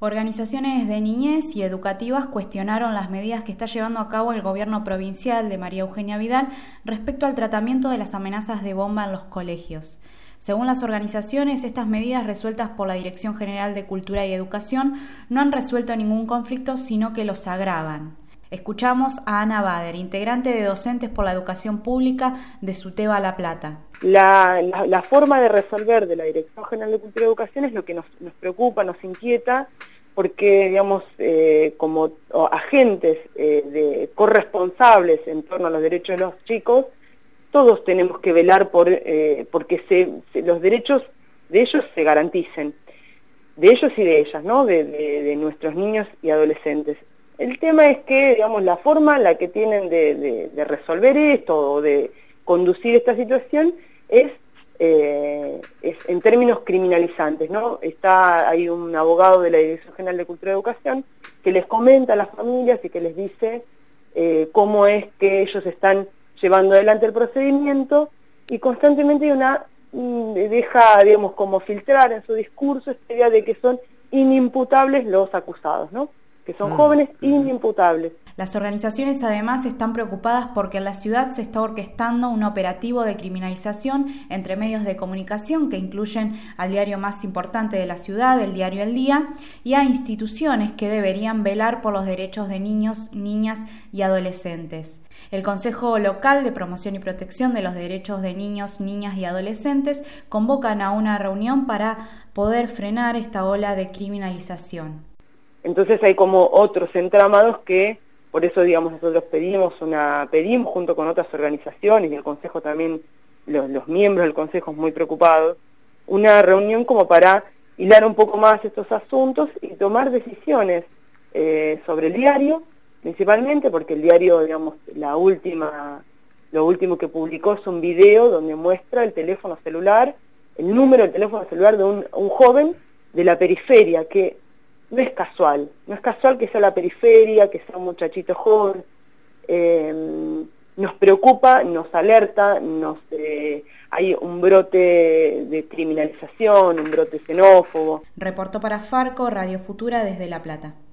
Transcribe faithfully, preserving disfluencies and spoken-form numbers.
Organizaciones de niñez y educativas cuestionaron las medidas que está llevando a cabo el gobierno provincial de María Eugenia Vidal respecto al tratamiento de las amenazas de bomba en los colegios. Según las organizaciones, estas medidas resueltas por la Dirección General de Cultura y Educación no han resuelto ningún conflicto, sino que los agravan. Escuchamos a Ana Bader, integrante de Docentes por la Educación Pública de SUTEBA La Plata. La, la, la forma de resolver de la Dirección General de Cultura y Educación es lo que nos, nos preocupa, nos inquieta, porque, digamos, eh, como agentes eh, de, corresponsables en torno a los derechos de los chicos, todos tenemos que velar por eh, porque se, se, los derechos de ellos se garanticen, de ellos y de ellas, ¿no? De, de, de nuestros niños y adolescentes. El tema es que, digamos, la forma en la que tienen de, de, de resolver esto o de conducir esta situación es, eh, es en términos criminalizantes, ¿no? Está, hay un abogado de la Dirección General de Cultura y Educación que les comenta a las familias y que les dice eh, cómo es que ellos están llevando adelante el procedimiento, y constantemente hay una, deja, digamos, como filtrar en su discurso esta idea de que son inimputables los acusados, ¿no? Que son jóvenes inimputables. Las organizaciones además están preocupadas porque en la ciudad se está orquestando un operativo de criminalización entre medios de comunicación que incluyen al diario más importante de la ciudad, el diario El Día, y a instituciones que deberían velar por los derechos de niños, niñas y adolescentes. El Consejo Local de Promoción y Protección de los Derechos de Niños, Niñas y Adolescentes convocan a una reunión para poder frenar esta ola de criminalización. Entonces hay como otros entramados que, por eso, digamos, nosotros pedimos una pedimos junto con otras organizaciones y el Consejo también, los, los miembros del Consejo muy preocupados, una reunión como para hilar un poco más estos asuntos y tomar decisiones eh, sobre el diario, principalmente porque el diario, digamos, la última, lo último que publicó es un video donde muestra el teléfono celular, el número del teléfono celular de un, un joven de la periferia, que no es casual, no es casual que sea la periferia, que sea un muchachito joven. Eh, nos preocupa, nos alerta, nos eh, hay un brote de criminalización, un brote xenófobo. Reportó para Farco, Radio Futura desde La Plata.